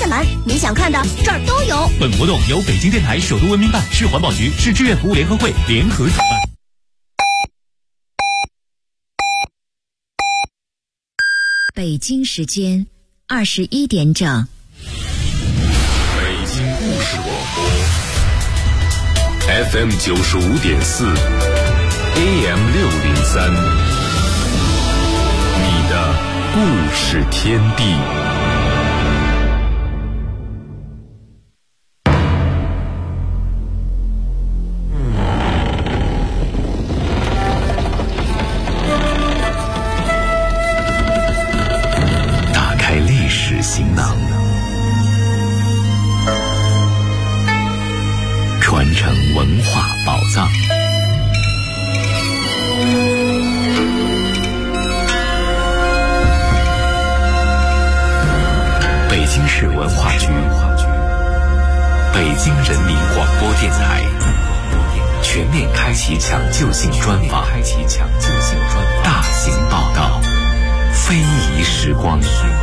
阅栏，你想看的这儿都有。 本活动由北京电台、首都文明办、市环保局、市志愿服务联合会联合主办。 北京时间21点整。 北京故事广播 FM 95.4 AM 603，你的故事天地。打开历史行囊，传承文化宝藏。北京市文化局、北京人民广播电台全面开启抢救性专访，大型报道，非遗时光。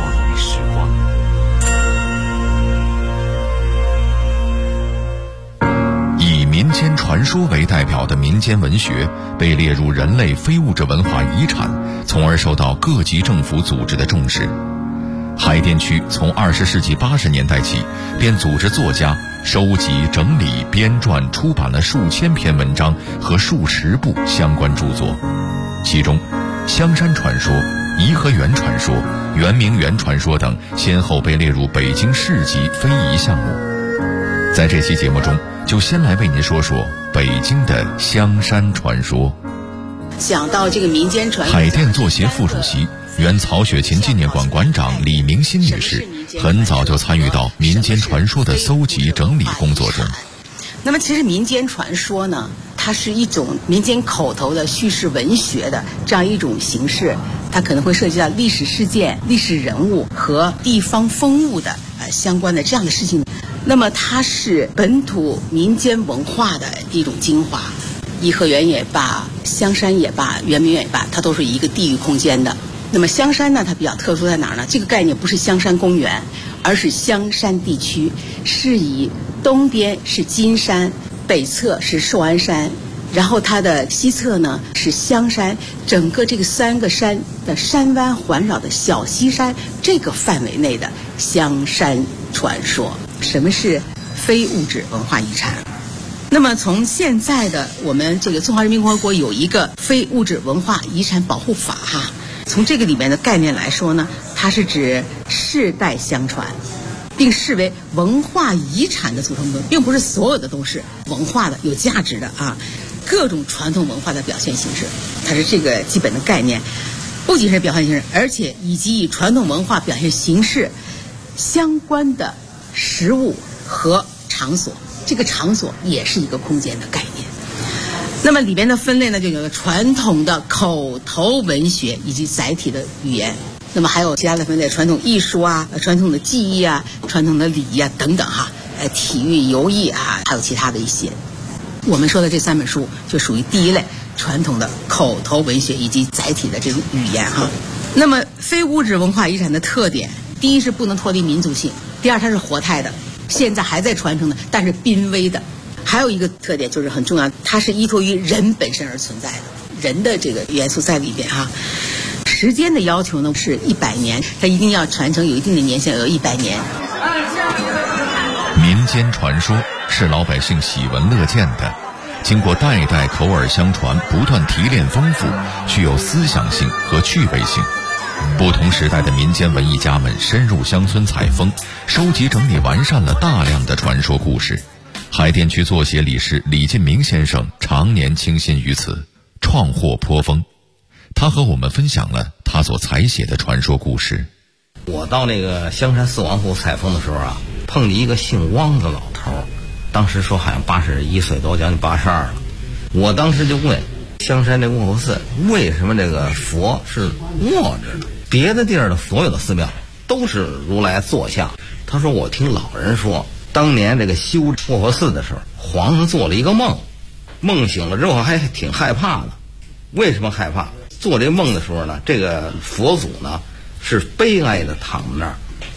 以民间传说为代表的民间文学被列入人类非物质文化遗产，从而受到各级政府组织的重视。海淀区从20世纪80年代起，便组织作家收集、整理、编撰、出版了数千篇文章和数十部相关著作，其中香山传说、颐和园传说、圆明园传说等先后被列入北京市级非遗项目。在这期节目中，就先来为您说说北京的香山传说。 讲到这个民间传说， 海淀作协副主席、原曹雪芹纪念馆馆长李明新女士很早就参与到民间传说的搜集整理工作中。 那么其实民间传说呢，它是一种民间口头的叙事文学的这样一种形式，它可能会涉及到历史事件、历史人物和地方风物的相关的这样的事情。那么它是本土民间文化的一种精华，颐和园也罢，香山也罢，圆明园也罢，它都是一个地域空间的。那么香山呢，它比较特殊在哪儿呢？这个概念不是香山公园，而是香山地区，是以东边是金山，北侧是寿安山，然后它的西侧呢是香山，整个这个3个山的山湾环绕的小西山这个范围内的香山传说。什么是非物质文化遗产？那么从现在的我们这个中华人民共和国有一个非物质文化遗产保护法哈，从这个里面的概念来说呢，它是指世代相传并视为文化遗产的组成部分，并不是所有的都是文化的有价值的啊，各种传统文化的表现形式，它是这个基本的概念。不仅是表现形式，而且以及以传统文化表现形式相关的实物和场所，这个场所也是一个空间的概念。那么里边的分类呢，就有了传统的口头文学以及载体的语言，那么还有其他的分类，传统艺术啊、传统的技艺啊、传统的礼仪啊等等哈，体育、游艺啊，还有其他的一些。我们说的这3本书就属于第一类传统的口头文学以及载体的这种语言哈。那么非物质文化遗产的特点，第一是不能脱离民族性，第二它是活态的，现在还在传承的，但是濒危的。还有一个特点就是很重要，它是依托于人本身而存在的，人的这个元素在里边哈。时间的要求呢是100年，它一定要传承有一定的年限，有100年。 民间传说是老百姓喜闻乐见的，经过代代口耳相传，不断提炼丰富，具有思想性和趣味性。不同时代的民间文艺家们深入乡村采风，收集整理完善了大量的传说故事。海淀区作协理事李进明先生常年倾心于此，创获颇丰。他和我们分享了他所采写的传说故事。 我到那个香山四王湖采风的时候啊，碰见一个姓汪的老头，当时说好像81岁多，将近82了。我当时就问香山这卧佛寺为什么这个佛是卧着的，别的地儿的所有的寺庙都是如来坐像。他说我听老人说，当年这个修卧佛寺的时候，皇上做了一个梦，梦醒了之后还挺害怕的。为什么害怕？做这梦的时候呢，这个佛祖呢是悲哀的躺在那儿，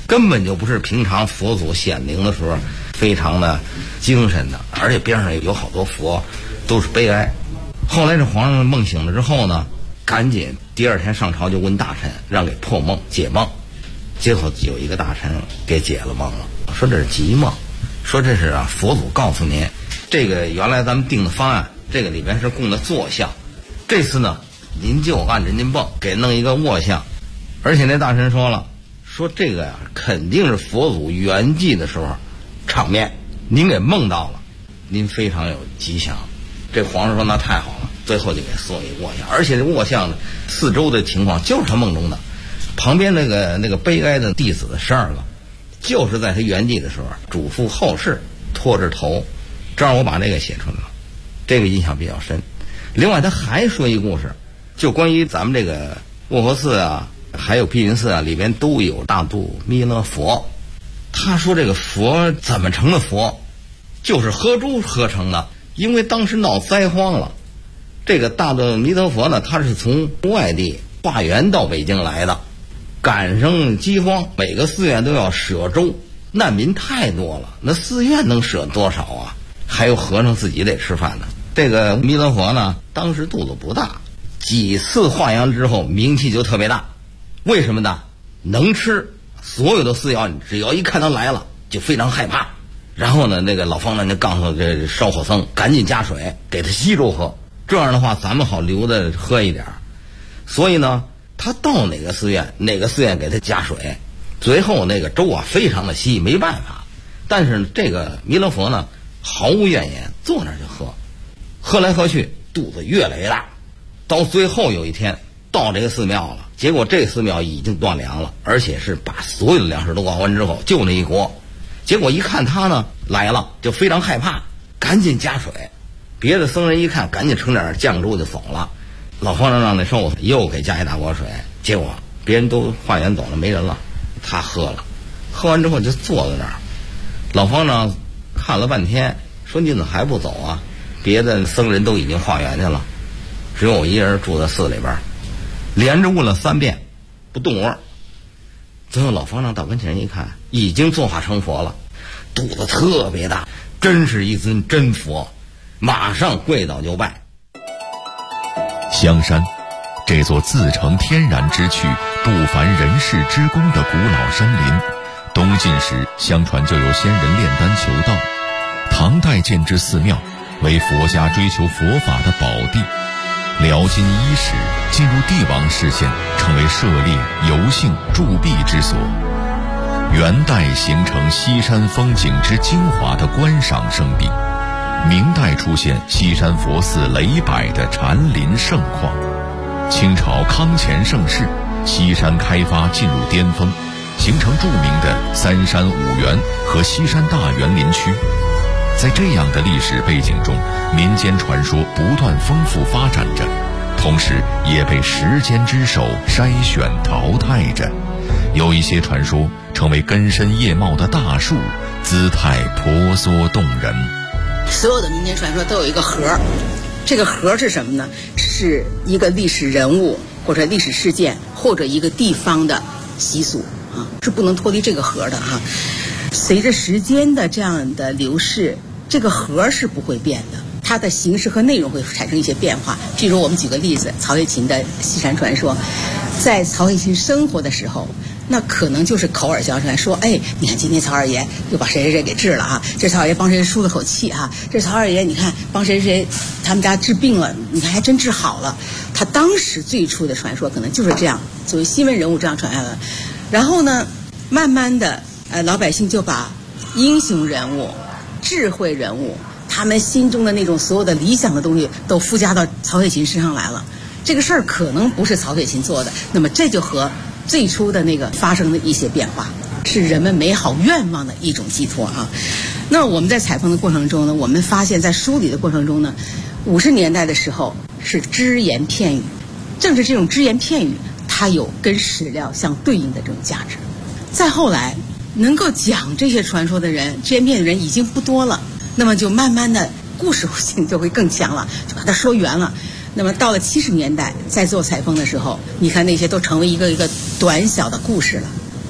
根本就不是平常佛祖显灵的时候非常的精神的，而且边上有好多佛都是悲哀。后来这皇上梦醒了之后呢，赶紧第二天上朝就问大臣，让给破梦解梦。结果有一个大臣给解了梦了，说这是吉梦，说这是佛祖告诉您，这个原来咱们定的方案，这个里边是供的坐像，这次呢您就按着您蹦给弄一个卧像。而且那大臣说了，说这个肯定是佛祖圆寂的时候场面，您给梦到了，您非常有吉祥。这皇上说那太好了，最后就给塑一卧像，而且这卧像呢四周的情况就是他梦中的，旁边那个悲哀的弟子12个，就是在他圆寂的时候嘱咐后世拖着头。这样我把这个写出来了，这个印象比较深。另外他还说一故事，就关于咱们这个卧佛寺还有碧云寺里边都有大肚弥勒佛。他说这个佛怎么成的佛，就是喝猪喝成的。因为当时闹灾荒了，这个大肚弥勒佛呢，他是从外地化缘到北京来的，赶上饥荒，每个寺院都要舍粥，难民太多了，那寺院能舍多少啊？还有和尚自己得吃饭呢。这个弥勒佛呢，当时肚子不大，几次化缘之后名气就特别大。为什么呢？能吃，所有的寺院只要一看他来了就非常害怕。然后呢，那个老方呢就告诉这烧火僧赶紧加水给他稀粥喝，这样的话咱们好留着喝一点。所以呢他到哪个寺院给他加水，最后那个粥非常的稀，没办法。但是这个弥勒佛呢毫无怨言，坐那儿就喝，喝来喝去肚子越来越大。到最后有一天到这个寺庙了，结果这寺庙已经断粮了，而且是把所有的粮食都挖完之后就那一锅。结果一看他呢来了，就非常害怕，赶紧加水。别的僧人一看赶紧盛点酱粥就走了。老和尚让那寿又给加一大锅水，结果别人都化缘走了，没人了，他喝了，喝完之后就坐在那儿。老和尚看了半天，说你怎么还不走啊？别的僧人都已经化缘去了，只有我一人住在寺里边。连着问了3遍不动窝。最后老和尚到跟前一看，已经坐化成佛了，肚子特别大，真是一尊真佛，马上跪倒就拜。 香山，这座自成天然之趣、不凡人世之功的古老山林，东晋时相传就有仙人炼丹求道，唐代建制寺庙，为佛家追求佛法的宝地。辽金伊始进入帝王视线，成为涉猎、游幸、驻跸之所。元代形成西山风景之精华的观赏胜地，明代出现西山佛寺雷柏的禅林盛况，清朝康乾盛世，西山开发进入巅峰，形成著名的三山五园和西山大园林区。在这样的历史背景中，民间传说不断丰富发展着，同时也被时间之手筛选淘汰着。有一些传说成为根深叶茂的大树，姿态婆娑动人。 所有的民间传说都有一个核，这个核是什么呢？是一个历史人物或者历史事件或者一个地方的习俗是不能脱离这个核的随着时间的这样的流逝，这个核是不会变的，它的形式和内容会产生一些变化。譬如我们举个例子，曹雪芹的西山传说，在曹雪芹生活的时候，那可能就是口耳相传，说你看今天曹二爷又把谁谁谁给治了这曹二爷帮谁舒了口气这曹二爷你看帮谁谁他们家治病了，你看还真治好了。他当时最初的传说可能就是这样，作为新闻人物这样传下来。然后呢慢慢的老百姓就把英雄人物、智慧人物，他们心中的那种所有的理想的东西都附加到曹雪芹身上来了。这个事儿可能不是曹雪芹做的，那么这就和最初的那个发生的一些变化，是人们美好愿望的一种寄托那我们在采访的过程中呢，我们发现在梳理的过程中呢，50年代的时候是只言片语，正是这种只言片语，它有跟史料相对应的这种价值。再后来能够讲这些传说的人，只言片语的人已经不多了，那么就慢慢的故事性就会更强了，就把它说圆了。那么到了70年代在做采风的时候，你看那些都成为一个一个短小的故事了。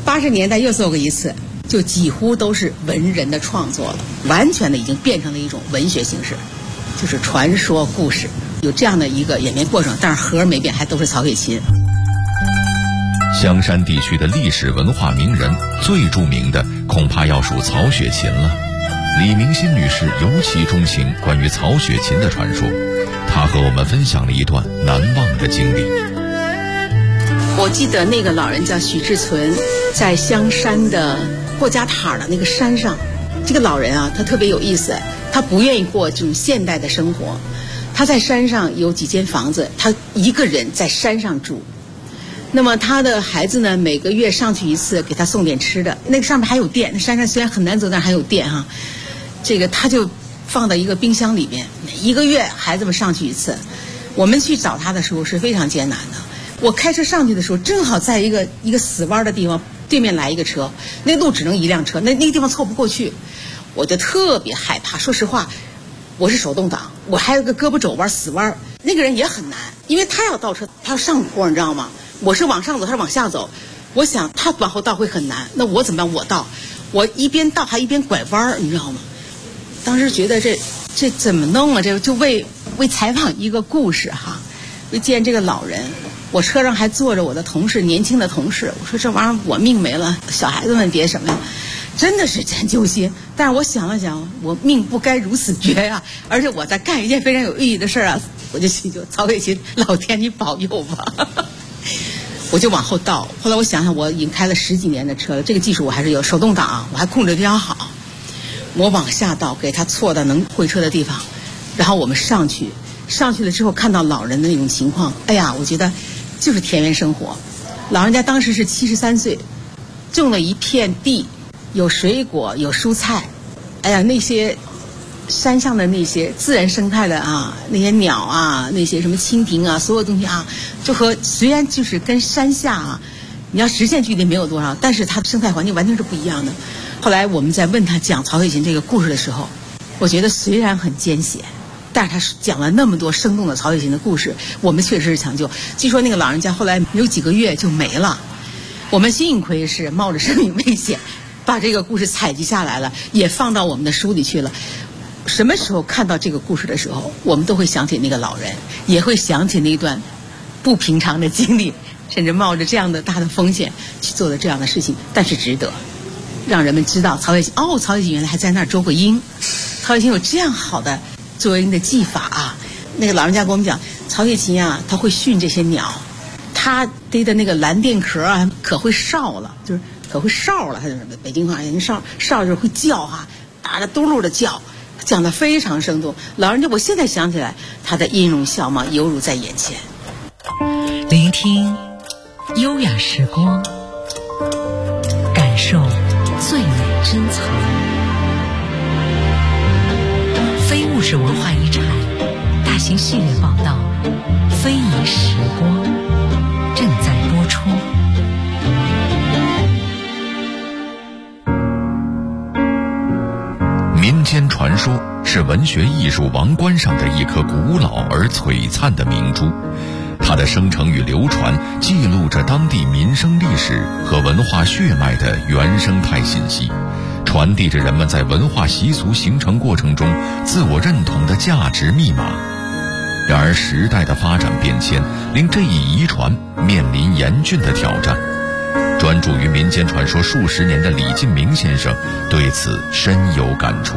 80年代又做过一次，就几乎都是文人的创作了，完全的已经变成了一种文学形式，就是传说故事，有这样的一个演变过程，但是核没变，还都是曹雪芹。 香山地区的历史文化名人最著名的恐怕要数曹雪芹了。李明心女士尤其钟情关于曹雪芹的传说，她和我们分享了一段难忘的经历。 我记得那个老人叫许志存，在香山的过家塔的那个山上，这个老人啊，他特别有意思，他不愿意过这种现代的生活，他在山上有几间房子，他一个人在山上住。那么他的孩子呢，每个月上去一次，给他送点吃的。那个上面还有电，那山上虽然很难走，但还有电哈。这个他就放到一个冰箱里边，一个月孩子们上去一次。我们去找他的时候是非常艰难的。我开车上去的时候，正好在一个死弯的地方，对面来一个车，那路只能一辆车，那个地方凑不过去，我就特别害怕。说实话，我是手动挡，我还有个胳膊肘弯死弯，那个人也很难，因为他要倒车，他要上坡，你知道吗？我是往上走，他是往下走。我想他往后倒会很难，那我怎么办？我倒，我一边倒还一边拐弯，你知道吗？当时觉得这怎么弄啊？这就为采访一个故事哈，为见这个老人。我车上还坐着我的同事，年轻的同事。我说这玩意儿我命没了，小孩子们别什么呀，真的是真揪心。但是我想了想，我命不该如此绝呀，而且我在干一件非常有意义的事啊，我就祈求曹雪芹老天你保佑吧。我就往后倒，后来我想想，我已经开了10几年的车了，这个技术我还是有，手动挡我还控制得比较好。我往下倒，给他错到能会车的地方，然后我们上去了之后，看到老人的那种情况，哎呀，我觉得就是田园生活。老人家当时是73岁，种了一片地，有水果，有蔬菜，哎呀，那些山上的那些自然生态的啊，那些鸟啊，那些什么蜻蜓啊，所有东西啊，就和虽然就是跟山下啊，你要直线距离没有多少，但是它的生态环境完全是不一样的。后来我们在问他讲曹雪芹这个故事的时候，我觉得虽然很艰险，但是他讲了那么多生动的曹雪芹的故事，我们确实是抢救。据说那个老人家后来没有几个月就没了，我们幸亏是冒着生命危险把这个故事采集下来了，也放到我们的书里去了。什么时候看到这个故事的时候，我们都会想起那个老人，也会想起那段不平常的经历，甚至冒着这样的大的风险去做的这样的事情，但是值得让人们知道曹雪芹曹雪芹原来还在那儿捉过鹰，曹雪芹有这样好的捉鹰的技法啊。那个老人家跟我们讲，曹雪芹啊，他会训这些鸟，他逮的那个蓝靛壳啊，可会哨了，就是可会哨了，他就是北京话，人哨就是会叫啊，打着嘟噜的叫，讲得非常生动。老人家，我现在想起来，他的音容笑貌犹如在眼前。 聆听优雅时光，感受最美珍藏。非物质文化遗产大型系列报道《非遗时光》正在播出。 民间传说是文学艺术王冠上的一颗古老而璀璨的明珠，它的生成与流传记录着当地民生历史和文化血脉的原生态信息，传递着人们在文化习俗形成过程中自我认同的价值密码。然而时代的发展变迁令这一遗传面临严峻的挑战。专注于民间传说数十年的李进明先生对此深有感触。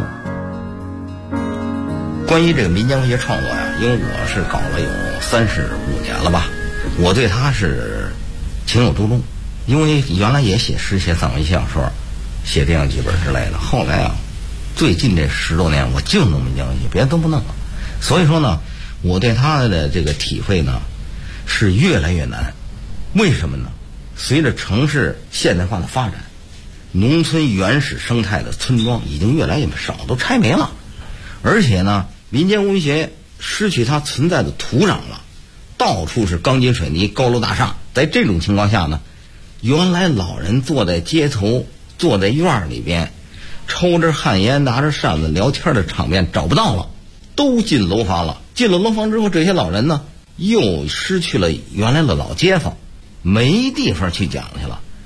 关于这个民间文学创作呀，因为我是搞了有35年了吧，我对他是情有独钟。因为原来也写诗、写散文、写小说、写电影剧本之类的，后来啊，最近这10多年我就弄民间文学，别的都不弄了。所以说呢，我对他的这个体会呢是越来越难。为什么呢？随着城市现代化的发展，农村原始生态的村庄已经越来越少，都拆没了。而且呢，民间文学失去它存在的土壤了，到处是钢筋水泥、高楼大厦。在这种情况下呢，原来老人坐在街头、坐在院里边，抽着旱烟、拿着扇子聊天的场面找不到了，都进楼房了。进了楼房之后，这些老人呢，又失去了原来的老街坊，没地方去讲去了。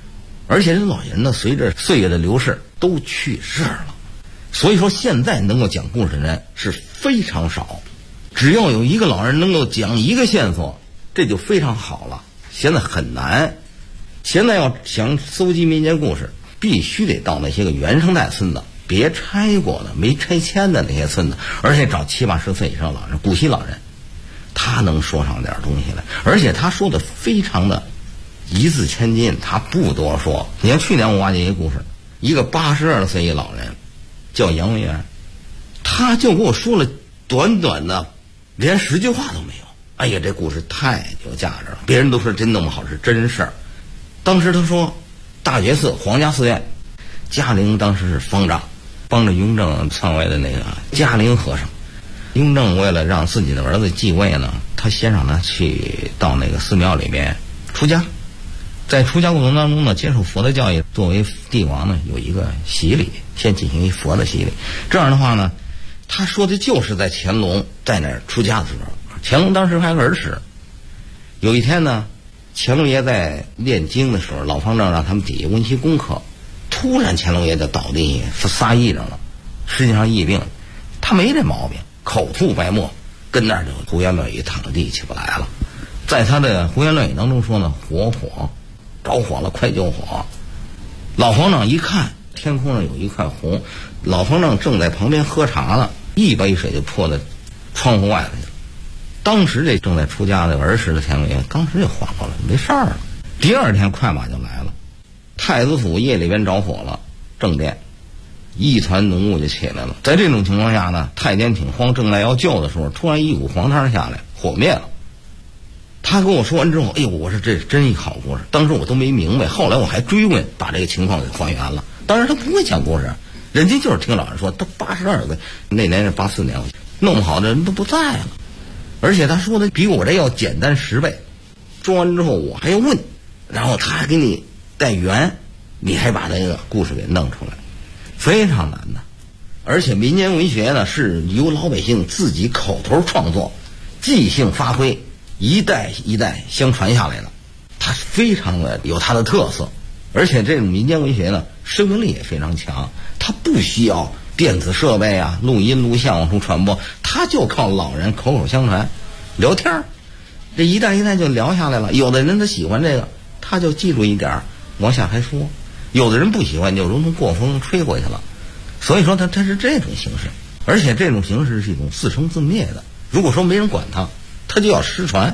而且这老人呢，随着岁月的流逝都去世了，所以说现在能够讲故事的人是非常少。只要有一个老人能够讲一个线索，这就非常好了。现在很难，现在要想搜集民间故事，必须得到那些个原生态村子，别拆过的、没拆迁的那些村子，而且找70、80岁以上老人、古稀老人，他能说上点东西来，而且他说的非常的一字千金，他不多说。你看去年我挖掘一个故事，一个82岁一老人叫杨文元，他就给我说了短短的连10句话都没有。哎呀，这故事太有价值了，别人都说真那么好，是真事儿。当时他说大觉寺皇家寺院，嘉陵当时是方丈，帮着雍正篡位的那个嘉陵和尚。雍正为了让自己的儿子继位呢，他先让他去到那个寺庙里面出家，在出家过程当中呢，接受佛的教育，作为帝王呢有一个洗礼，先进行一佛的洗礼。这样的话呢，他说的就是在乾隆在那儿出家的时候，乾隆当时还儿时。有一天呢，乾隆爷在练经的时候，老方丈让他们底下温习功课，突然乾隆爷就倒地撒癔上了，实际上疫病，他没这毛病，口吐白沫，跟那儿就胡言乱语，躺在地起不来了。在他的胡言乱语当中说呢，火着火了，快救火！老方丈一看天空上有一块红，老方丈正在旁边喝茶呢，一杯水就泼在窗户外头去了。当时这正在出家的儿时的乾隆爷当时就缓过来，没事儿了。第二天快马就来了，太子府夜里边着火了，正殿一团浓雾就起来了。在这种情况下呢，太监挺慌，正在要救的时候，突然一股黄汤下来，火灭了。他跟我说完之后，哎呦，我说这真一好故事，当时我都没明白，后来我还追问，把这个情况给还原了。当然他不会讲故事，人家就是听老人说，他82岁，那年是84年，弄不好的人都不在了。而且他说的比我这要简单10倍，说完之后我还要问，然后他还给你带圆，你还把这个故事给弄出来，非常难的。而且民间文学呢，是由老百姓自己口头创作，即兴发挥，一代一代相传下来的，它非常的有它的特色。而且这种民间文学呢，生命力也非常强，它不需要电子设备啊、录音录像往出传播，它就靠老人口口相传聊天儿，这一代一代就聊下来了。有的人他喜欢这个，他就记住一点往下还说，有的人不喜欢，就如同过风吹过去了。所以说它是这种形式，而且这种形式是一种自生自灭的，如果说没人管它就要失传。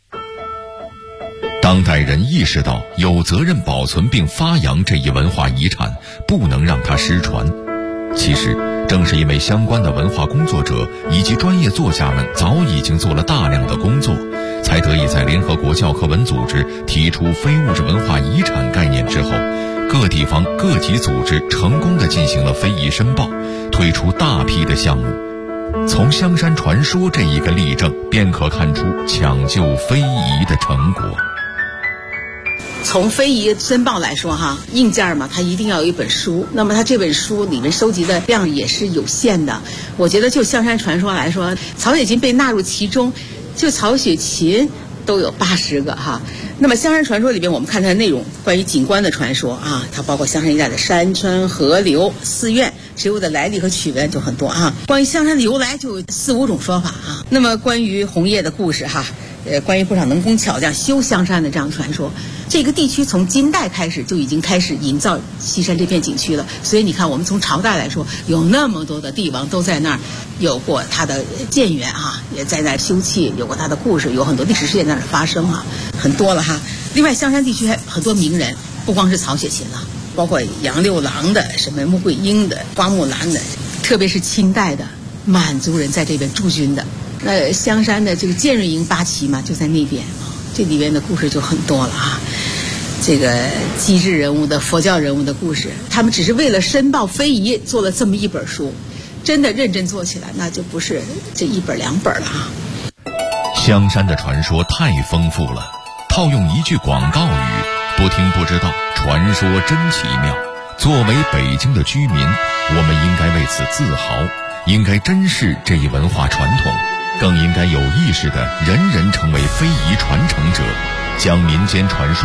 当代人意识到有责任保存并发扬这一文化遗产，不能让它失传。其实正是因为相关的文化工作者以及专业作家们早已经做了大量的工作，才得以在联合国教科文组织提出非物质文化遗产概念之后，各地方各级组织成功地进行了非遗申报，推出大批的项目。从香山传说这一个例证，便可看出抢救非遗的成果。 从非遗申报来说哈，硬件嘛，它一定要有一本书，那么它这本书里面收集的量也是有限的。我觉得就香山传说来说，曹雪芹被纳入其中，就曹雪芹都有80个哈。那么香山传说里边，我们看它的内容，关于景观的传说啊，它包括香山一带的山川河流、寺院、植物的来历和曲文就很多啊。关于香山的由来就有4、5种说法啊。那么关于红叶的故事哈，关于不少能工巧匠修香山的这样传说，这个地区从金代开始就已经开始营造西山这片景区了。所以你看，我们从朝代来说，有那么多的帝王都在那儿有过他的建园啊，也在那儿休憩，有过他的故事，有很多历史事件在那儿发生啊，很多了哈。另外，香山地区还很多名人，不光是曹雪芹了，包括杨六郎的、什么穆桂英的、花木兰的，特别是清代的满族人在这边驻军的。那香山的这个建瑞营8旗嘛，就在那边啊，这里边的故事就很多了啊。这个机智人物的、佛教人物的故事，他们只是为了申报非遗做了这么一本书，真的认真做起来，那就不是这1本2本了啊。 香山的传说太丰富了，套用一句广告语，不听不知道，传说真奇妙。作为北京的居民，我们应该为此自豪，应该珍视这一文化传统，更应该有意识地人人成为非遗传承者，将民间传说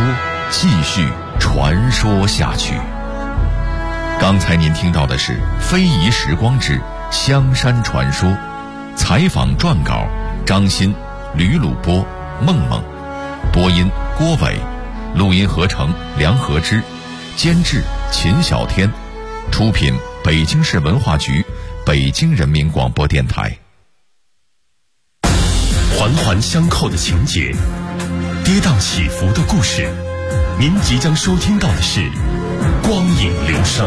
继续传说下去。刚才您听到的是《非遗时光之香山传说》，采访撰稿张鑫、吕鲁波、梦梦，播音郭伟，录音合成梁和之，监制秦小天，出品北京市文化局、北京人民广播电台。 环环相扣的情节，跌宕起伏的故事，您即将收听到的是光影流声。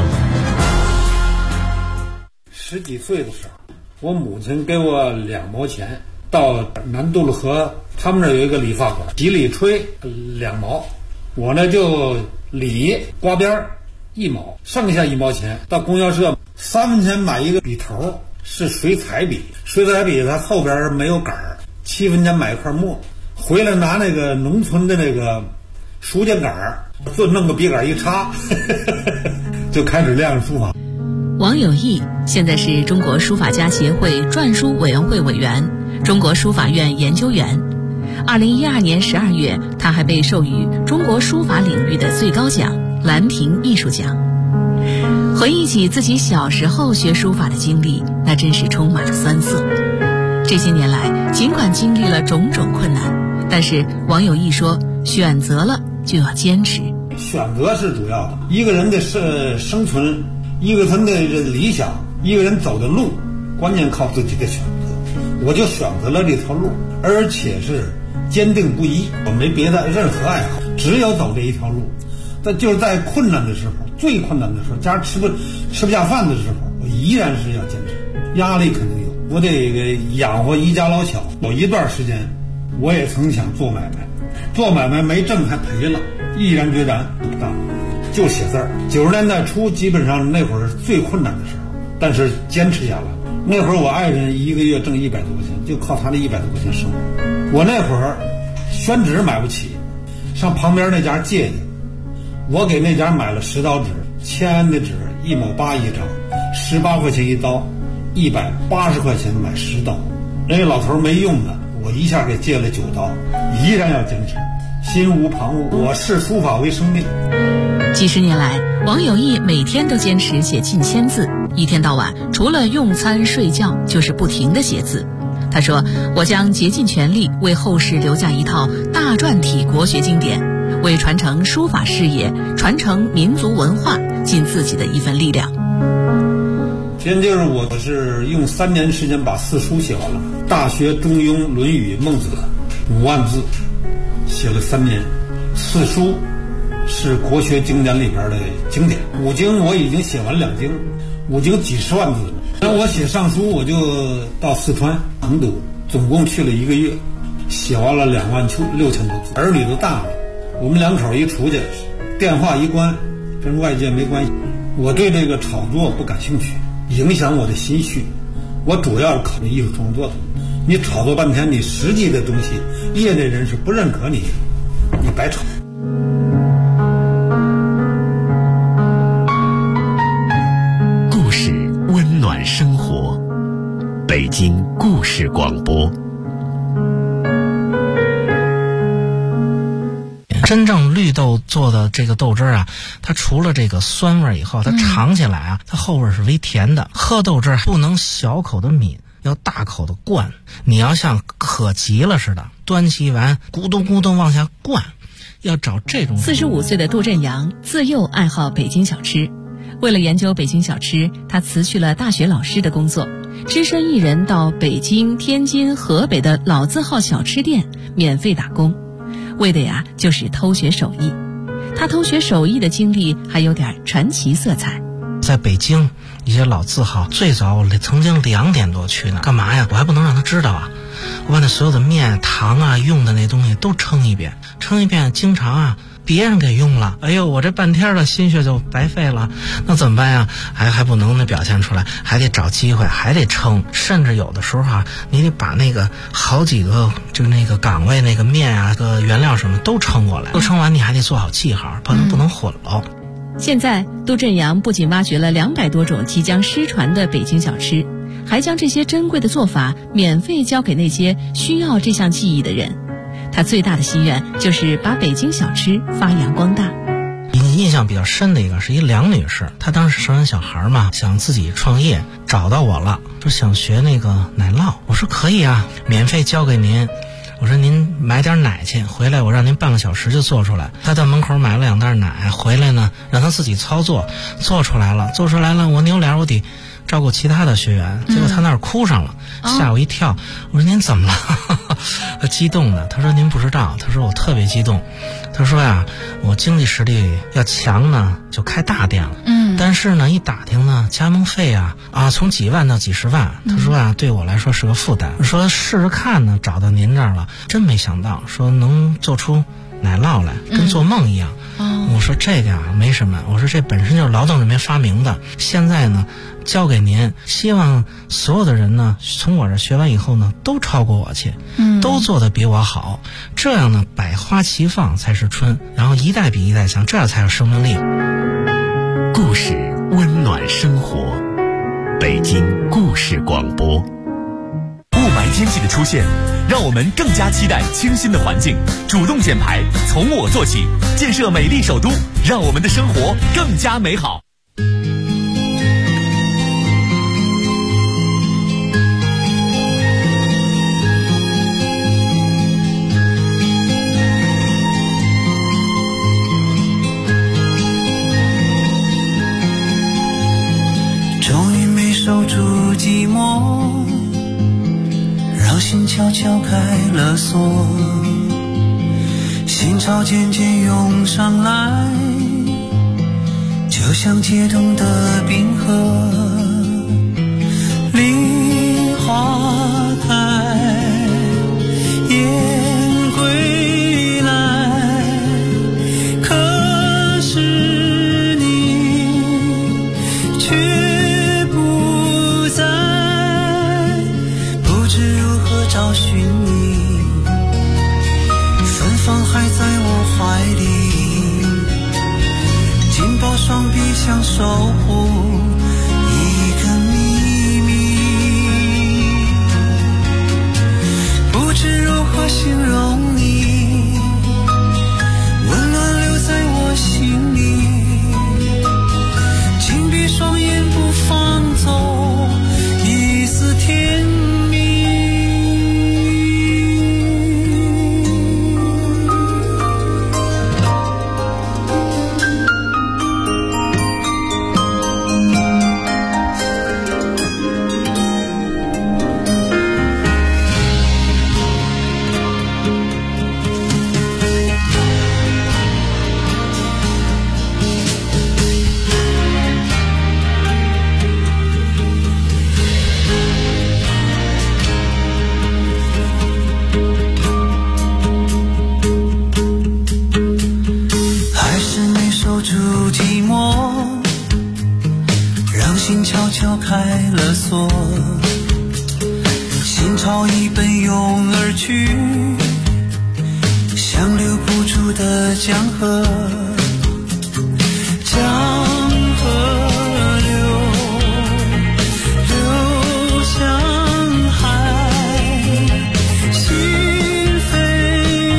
10几岁的时候，我母亲给我2毛钱，到南渡路河他们那有一个理发馆，洗理吹2毛，我呢就理刮边1毛，剩下1毛钱到供销社3分钱买一个笔头，是水彩笔，水彩笔它后边没有杆儿，7分钱买一块墨，回来拿那个农村的那个书架杆儿，就弄个笔杆一插就开始练书法。 王有义现在是中国书法家协会篆书委员会委员、中国书法院研究员。2012年12月，他还被授予中国书法领域的最高奖兰亭艺术奖。回忆起自己小时候学书法的经历，那真是充满了酸涩。这些年来，尽管经历了种种困难，但是王有义说，选择了就要坚持。 选择是主要的，一个人的生存，一个人的理想，一个人走的路，关键靠自己的选择。我就选择了这条路，而且是坚定不移，我没别的任何爱好，只有走这一条路。但就是在困难的时候，最困难的时候，家吃不下饭的时候，我依然是要坚持。压力肯定有，我得养活一家老小。有一段时间，我也曾想做买卖，做买卖没挣还赔了，毅然决然不干，就写字儿。90年代初，基本上那会儿是最困难的时候，但是坚持下来。那会儿我爱人一个月挣100多块钱，就靠他的100多块钱生活。我那会儿宣纸买不起，上旁边那家借去，我给那家买了10刀纸，签的纸1毛8一张，18块钱一刀，180块钱买10刀。那个老头没用的，我一下给借了9刀，依然要坚持，心无旁骛。我视书法为生命。 几十年来，王有义每天都坚持写近1000字，一天到晚除了用餐睡觉就是不停地写字。他说，我将竭尽全力为后世留下一套大篆体国学经典，为传承书法事业、传承民族文化尽自己的一份力量。 先就是我是用3年时间把4书写完了，《大学》《中庸》《论语》《孟子》5万字，写了3年。4书是国学经典里边的经典，5经我已经写完2经，5经几十万字。那我写上书，我就到四川成都，总共去了1个月，写完了26000多字。儿女都大了，我们2口一出去，电话一关，跟外界没关系。我对这个炒作不感兴趣，影响我的心绪。我主要是考虑艺术创作的。你炒作半天，你实际的东西，业内人士不认可你，你白炒。 故事温暖生活，北京故事广播。 真正绿豆做的这个豆汁啊，它除了这个酸味以后，它尝起来啊，它后味是微甜的。喝豆汁不能小口的抿，要大口的灌。你要像渴急了似的，端起碗咕咚咕咚往下灌，要找这种。 45岁的杜振阳自幼爱好北京小吃，为了研究北京小吃，他辞去了大学老师的工作，只身一人到北京、天津、河北的老字号小吃店免费打工，为的呀就是偷学手艺。他偷学手艺的经历还有点传奇色彩。 在北京一些老字号，最早我曾经2点多去呢，干嘛呀？我还不能让他知道啊！我把那所有的面、糖啊、用的那东西都称一遍，经常啊别人给用了，哎呦，我这半天的心血就白费了，那怎么办呀？还不能那表现出来，还得找机会，还得称，甚至有的时候啊，你得把那个好几个就那个岗位那个面啊、个原料什么都称过来，都称完你还得做好记号，不能混了。 现在杜振阳不仅挖掘了200多种即将失传的北京小吃，还将这些珍贵的做法免费教给那些需要这项技艺的人。 他最大的心愿就是把北京小吃发扬光大。 印象比较深的一个是一梁女士，她当时生完小孩嘛，想自己创业，找到我了，说想学那个奶酪。我说可以啊，免费教给您。我说您买点奶去，回来我让您半个小时就做出来。他到门口买了2袋奶，回来呢让他自己操作，做出来了，我扭脸我得照顾其他的学员，结果他那儿哭上了，吓我一跳。我说您怎么了？他激动的，他说您不知道，他说我特别激动。他说呀，我经济实力要强呢，就开大店了。但是呢，一打听呢，加盟费啊从几万到几十万。他说啊，对我来说是个负担。说试试看呢，找到您这儿了，真没想到，说能做出奶酪来，跟做梦一样。我说这个没什么，我说这本身就是劳动人民发明的，现在呢交给您，希望所有的人呢从我这学完以后呢都超过我去，都做得比我好，这样呢百花齐放才是春，然后一代比一代强，这样才有生命力。 故事温暖生活，北京故事广播。雾霾天气的出现，让我们更加期待清新的环境，主动减排，从我做起，建设美丽首都，让我们的生活更加美好。 终于没守住寂寞，让心悄悄开了锁，心潮渐渐涌上来，就像解冻的冰河。梨花开，雁归来，可是你却不在，不知如何找寻你，芬芳还在我怀里，紧抱双臂想守护一个秘密，不知如何形容你，温暖留在我心里，紧闭双眼不放走一丝甜蜜。还是没守住寂寞，让心悄悄开了锁，心潮已奔涌而去，像留不住的江河，江河流向海，心飞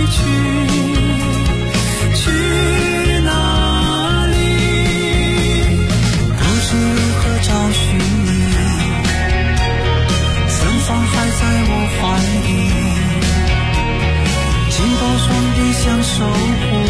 去哪里？不知如何找寻你，芬芳还在我怀里，紧抱双臂想守护